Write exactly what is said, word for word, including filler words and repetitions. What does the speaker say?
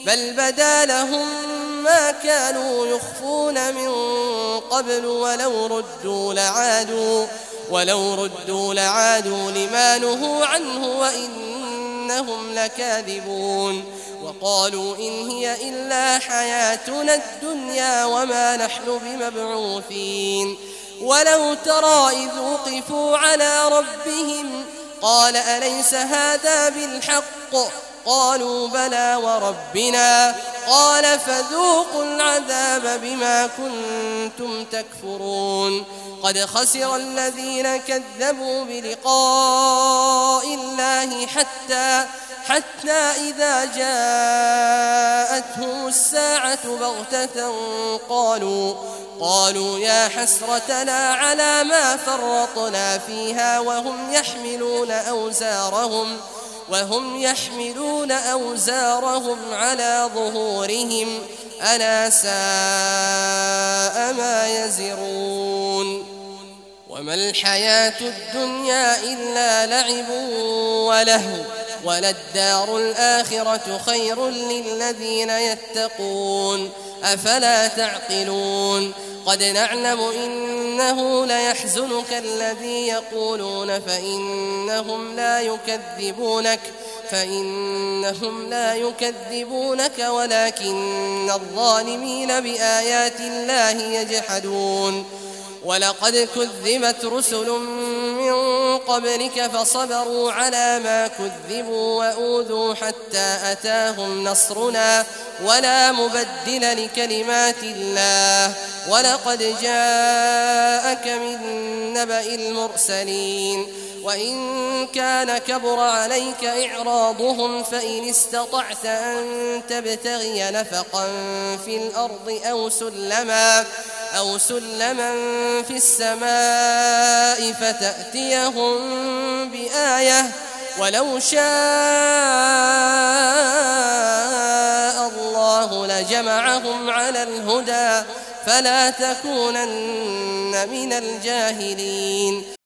بل بدا لهم ما كانوا يخفون من قبل ولو ردوا لعادوا ولو ردوا لعادوا لما نهوا عنه وإنهم لكاذبون وقالوا إن هي إلا حياتنا الدنيا وما نحن بمبعوثين ولو ترى إذ وقفوا على ربهم قال أليس هذا بالحق قالوا بلى وربنا قال فذوقوا العذاب بما كنتم تكفرون قد خسر الذين كذبوا بلقاء الله حتى حتى إذا جاءتهم الساعة بغتة قالوا قالوا يا حسرتنا على ما فرطنا فيها وهم يحملون أوزارهم وهم يحملون أوزارهم على ظهورهم ألا ساء ما يزرون وما الحياة الدنيا إلا لعب ولهو وللدار الآخرة خير للذين يتقون أفلا تعقلون قد نعلم إنه ليحزنك الذي يقولون فإنهم لا يكذبونك فإنهم لا يكذبونك ولكن الظالمين بآيات الله يجحدون ولقد كذبت رسل من قبلك فصبروا على ما كذبوا وأوذوا حتى أتاهم نصرنا ولا مبدل لكلمات الله ولقد جاءك من نبأ المرسلين وإن كان كبر عليك إعراضهم فإن استطعت أن تبتغي نفقا في الأرض أو سلما أو سلما في السماء فتأتيهم بآية ولو شاء الله لجمعهم على الهدى فلا تكونن من الجاهلين